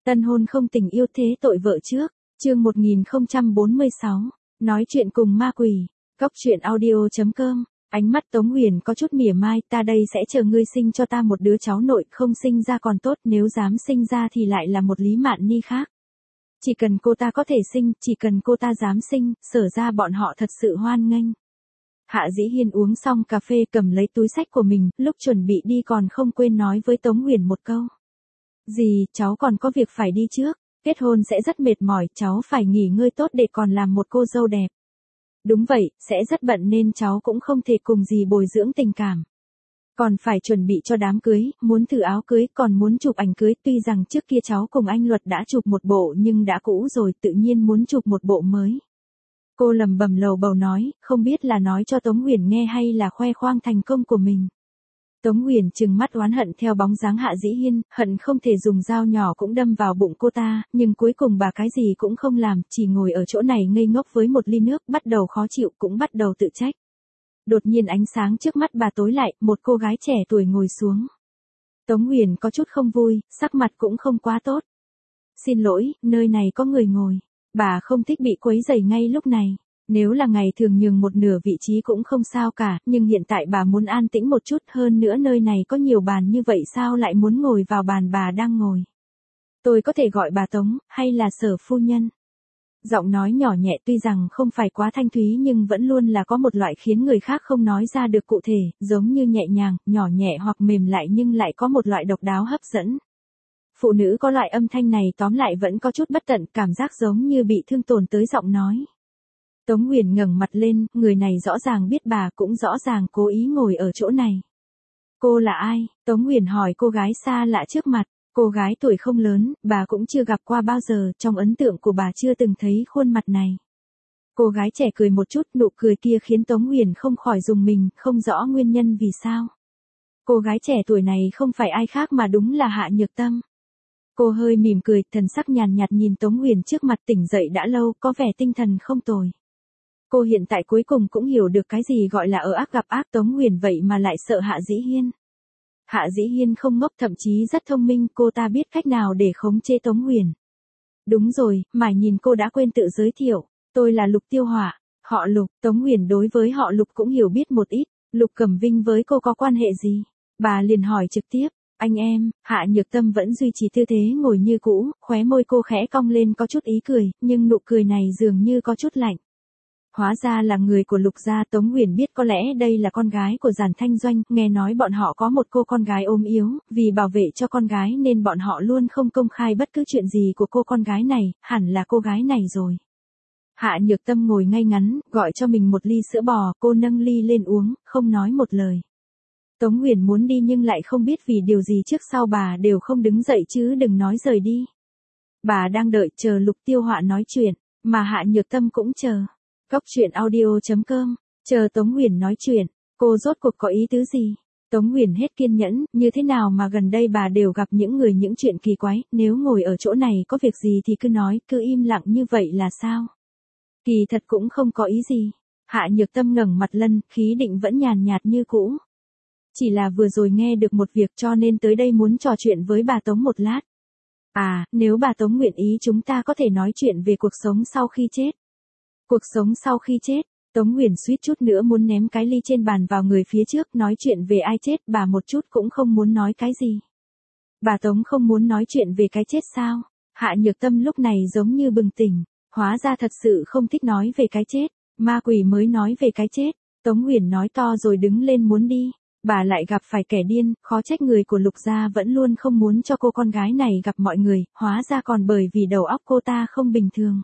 Tân hôn không tình yêu thế tội vợ trước, chương 1046, nói chuyện cùng ma quỷ, góc chuyện audio.com, ánh mắt Tống Huyền có chút mỉa mai, ta đây sẽ chờ ngươi sinh cho ta một đứa cháu nội, không sinh ra còn tốt, nếu dám sinh ra thì lại là một Lý Mạn Ni khác. Chỉ cần cô ta có thể sinh, chỉ cần cô ta dám sinh, Sở ra bọn họ thật sự hoan nghênh. Hạ Dĩ Hiên uống xong cà phê cầm lấy túi xách của mình, lúc chuẩn bị đi còn không quên nói với Tống Huyền một câu. Dì, cháu còn có việc phải đi trước, kết hôn sẽ rất mệt mỏi, cháu phải nghỉ ngơi tốt để còn làm một cô dâu đẹp. Đúng vậy, sẽ rất bận nên cháu cũng không thể cùng dì bồi dưỡng tình cảm. Còn phải chuẩn bị cho đám cưới, muốn thử áo cưới, còn muốn chụp ảnh cưới, tuy rằng trước kia cháu cùng anh Luật đã chụp một bộ nhưng đã cũ rồi, tự nhiên muốn chụp một bộ mới. Cô lẩm bẩm lầu bầu nói, không biết là nói cho Tống Huyền nghe hay là khoe khoang thành công của mình. Tống Huyền trừng mắt oán hận theo bóng dáng Hạ Dĩ Hiên, hận không thể dùng dao nhỏ cũng đâm vào bụng cô ta, nhưng cuối cùng bà cái gì cũng không làm, chỉ ngồi ở chỗ này ngây ngốc với một ly nước, bắt đầu khó chịu cũng bắt đầu tự trách. Đột nhiên ánh sáng trước mắt bà tối lại, một cô gái trẻ tuổi ngồi xuống. Tống Huyền có chút không vui, sắc mặt cũng không quá tốt. Xin lỗi, nơi này có người ngồi. Bà không thích bị quấy rầy ngay lúc này. Nếu là ngày thường nhường một nửa vị trí cũng không sao cả, nhưng hiện tại bà muốn an tĩnh một chút, hơn nữa nơi này có nhiều bàn như vậy sao lại muốn ngồi vào bàn bà đang ngồi. Tôi có thể gọi bà Tống, hay là Sở phu nhân. Giọng nói nhỏ nhẹ tuy rằng không phải quá thanh thúy nhưng vẫn luôn là có một loại khiến người khác không nói ra được cụ thể, giống như nhẹ nhàng, nhỏ nhẹ hoặc mềm lại nhưng lại có một loại độc đáo hấp dẫn. Phụ nữ có loại âm thanh này tóm lại vẫn có chút bất tận, cảm giác giống như bị thương tổn tới giọng nói. Tống Huyền ngẩng mặt lên, người này rõ ràng biết bà cũng rõ ràng cố ý ngồi ở chỗ này. Cô là ai? Tống Huyền hỏi cô gái xa lạ trước mặt. Cô gái tuổi không lớn, bà cũng chưa gặp qua bao giờ, trong ấn tượng của bà chưa từng thấy khuôn mặt này. Cô gái trẻ cười một chút, nụ cười kia khiến Tống Huyền không khỏi rùng mình, không rõ nguyên nhân vì sao. Cô gái trẻ tuổi này không phải ai khác mà đúng là Hạ Nhược Tâm. Cô hơi mỉm cười, thần sắc nhàn nhạt nhìn Tống Huyền trước mặt, tỉnh dậy đã lâu, có vẻ tinh thần không tồi. Cô hiện tại cuối cùng cũng hiểu được cái gì gọi là ở ác gặp ác, Tống Huyền vậy mà lại sợ Hạ Dĩ Hiên. Hạ Dĩ Hiên không ngốc, thậm chí rất thông minh, cô ta biết cách nào để khống chế Tống Huyền. Đúng rồi, mải nhìn cô đã quên tự giới thiệu, tôi là Lục Tiêu Hỏa, họ Lục. Tống Huyền đối với họ Lục cũng hiểu biết một ít, Lục Cẩm Vinh với cô có quan hệ gì? Bà liền hỏi trực tiếp, anh em. Hạ Nhược Tâm vẫn duy trì tư thế ngồi như cũ, khóe môi cô khẽ cong lên có chút ý cười, nhưng nụ cười này dường như có chút lạnh. Hóa ra là người của Lục gia. Tống Huyền biết có lẽ đây là con gái của Giản Thanh Doanh, nghe nói bọn họ có một cô con gái ốm yếu, vì bảo vệ cho con gái nên bọn họ luôn không công khai bất cứ chuyện gì của cô con gái này, hẳn là cô gái này rồi. Hạ Nhược Tâm ngồi ngay ngắn, gọi cho mình một ly sữa bò, cô nâng ly lên uống, không nói một lời. Tống Huyền muốn đi nhưng lại không biết vì điều gì trước sau bà đều không đứng dậy chứ đừng nói rời đi. Bà đang đợi chờ Lục Tiêu Hỏa nói chuyện, mà Hạ Nhược Tâm cũng chờ. Góc chuyện audio.com, chờ Tống Huyền nói chuyện, cô rốt cuộc có ý tứ gì? Tống Huyền hết kiên nhẫn, như thế nào mà gần đây bà đều gặp những người những chuyện kỳ quái, nếu ngồi ở chỗ này có việc gì thì cứ nói, cứ im lặng như vậy là sao? Kỳ thật cũng không có ý gì. Hạ Nhược Tâm ngẩng mặt lên, khí định vẫn nhàn nhạt như cũ. Chỉ là vừa rồi nghe được một việc cho nên tới đây muốn trò chuyện với bà Tống một lát. À, nếu bà Tống nguyện ý chúng ta có thể nói chuyện về cuộc sống sau khi chết. Cuộc sống sau khi chết, Tống Huyền suýt chút nữa muốn ném cái ly trên bàn vào người phía trước, nói chuyện về ai chết bà một chút cũng không muốn nói cái gì. Bà Tống không muốn nói chuyện về cái chết sao? Hạ Nhược Tâm lúc này giống như bừng tỉnh, hóa ra thật sự không thích nói về cái chết, ma quỷ mới nói về cái chết. Tống Huyền nói to rồi đứng lên muốn đi, bà lại gặp phải kẻ điên, khó trách người của Lục gia vẫn luôn không muốn cho cô con gái này gặp mọi người, hóa ra còn bởi vì đầu óc cô ta không bình thường.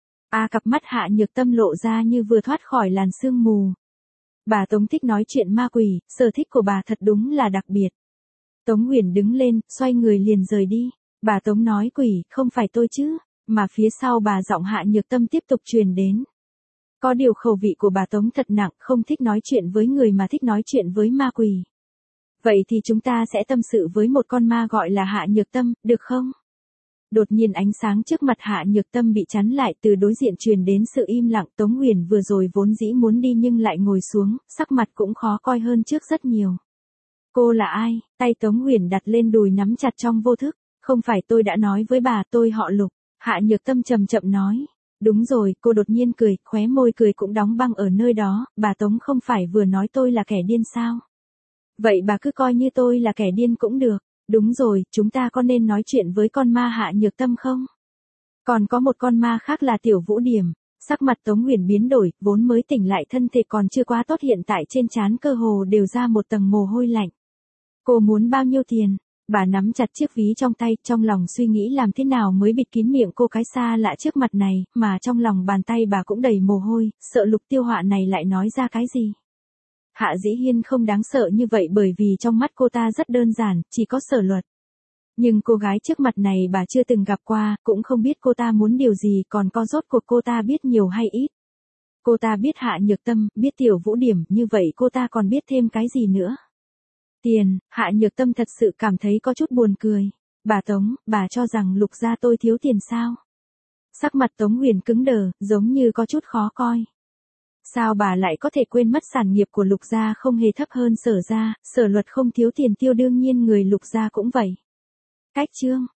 Cặp mắt Hạ Nhược Tâm lộ ra như vừa thoát khỏi làn sương mù. Bà Tống thích nói chuyện ma quỷ, sở thích của bà thật đúng là đặc biệt. Tống Huyền đứng lên, xoay người liền rời đi. Bà Tống nói quỷ, không phải tôi chứ, mà phía sau bà giọng Hạ Nhược Tâm tiếp tục truyền đến. Có điều khẩu vị của bà Tống thật nặng, không thích nói chuyện với người mà thích nói chuyện với ma quỷ. Vậy thì chúng ta sẽ tâm sự với một con ma gọi là Hạ Nhược Tâm, được không? Đột nhiên ánh sáng trước mặt Hạ Nhược Tâm bị chắn lại, từ đối diện truyền đến sự im lặng. Tống Huyền vừa rồi vốn dĩ muốn đi nhưng lại ngồi xuống, sắc mặt cũng khó coi hơn trước rất nhiều. Cô là ai? Tay Tống Huyền đặt lên đùi nắm chặt trong vô thức. Không phải tôi đã nói với bà tôi họ Lục, Hạ Nhược Tâm chậm chậm nói. Đúng rồi, cô đột nhiên cười, khóe môi cười cũng đóng băng ở nơi đó, bà Tống không phải vừa nói tôi là kẻ điên sao? Vậy bà cứ coi như tôi là kẻ điên cũng được. Đúng rồi, chúng ta có nên nói chuyện với con ma Hạ Nhược Tâm không? Còn có một con ma khác là Tiểu Vũ Điểm. Sắc mặt Tống Huyền biến đổi, vốn mới tỉnh lại thân thể còn chưa quá tốt hiện tại trên trán cơ hồ đều ra một tầng mồ hôi lạnh. Cô muốn bao nhiêu tiền? Bà nắm chặt chiếc ví trong tay, trong lòng suy nghĩ làm thế nào mới bịt kín miệng cô cái xa lạ trước mặt này, mà trong lòng bàn tay bà cũng đầy mồ hôi, sợ Lục Tiêu Họa này lại nói ra cái gì. Hạ Dĩ Hiên không đáng sợ như vậy bởi vì trong mắt cô ta rất đơn giản, chỉ có Sở Luật. Nhưng cô gái trước mặt này bà chưa từng gặp qua, cũng không biết cô ta muốn điều gì, còn có rốt cuộc cô ta biết nhiều hay ít. Cô ta biết Hạ Nhược Tâm, biết Tiểu Vũ Điểm, như vậy cô ta còn biết thêm cái gì nữa. Tiền, Hạ Nhược Tâm thật sự cảm thấy có chút buồn cười. Bà Tống, bà cho rằng Lục gia tôi thiếu tiền sao? Sắc mặt Tống Huyền cứng đờ, giống như có chút khó coi. Sao bà lại có thể quên mất sản nghiệp của Lục gia không hề thấp hơn Sở gia, Sở Luật không thiếu tiền tiêu đương nhiên người Lục gia cũng vậy. Cách chương